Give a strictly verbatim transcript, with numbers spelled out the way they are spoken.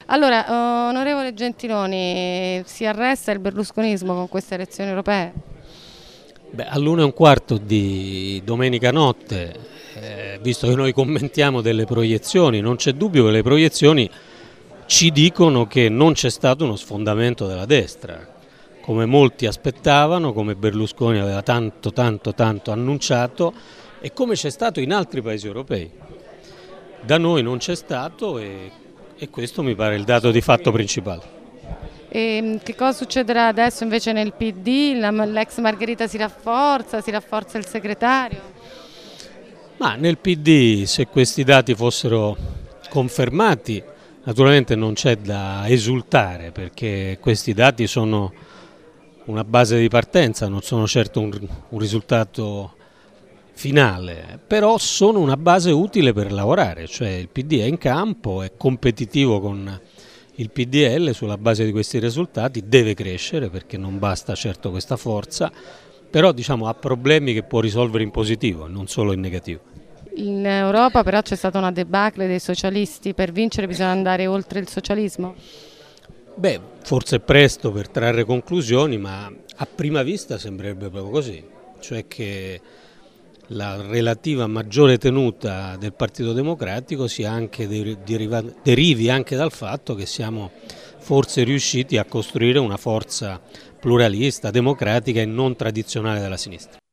Allora, onorevole Gentiloni, si arresta il berlusconismo con queste elezioni europee? Beh, all'una e un quarto di domenica notte, eh, visto che noi commentiamo delle proiezioni, non c'è dubbio che le proiezioni ci dicono che non c'è stato uno sfondamento della destra, come molti aspettavano, come Berlusconi aveva tanto tanto tanto annunciato e come c'è stato in altri paesi europei. Da noi non c'è stato e, e questo mi pare il dato di fatto principale. E che cosa succederà adesso invece nel P D? L'ex Margherita si rafforza, si rafforza il segretario? Ma nel P D, se questi dati fossero confermati, naturalmente non c'è da esultare perché questi dati sono una base di partenza, non sono certo un, un risultato finale, però sono una base utile per lavorare, cioè il P D è in campo, è competitivo con il P D L sulla base di questi risultati, deve crescere perché non basta certo questa forza, però diciamo, ha problemi che può risolvere in positivo, non solo in negativo. In Europa però c'è stata una debacle dei socialisti, per vincere bisogna andare oltre il socialismo? Beh, forse è presto per trarre conclusioni, ma a prima vista sembrerebbe proprio così, cioè che la relativa maggiore tenuta del Partito Democratico sia anche deriva, derivi anche dal fatto che siamo forse riusciti a costruire una forza pluralista, democratica e non tradizionale della sinistra.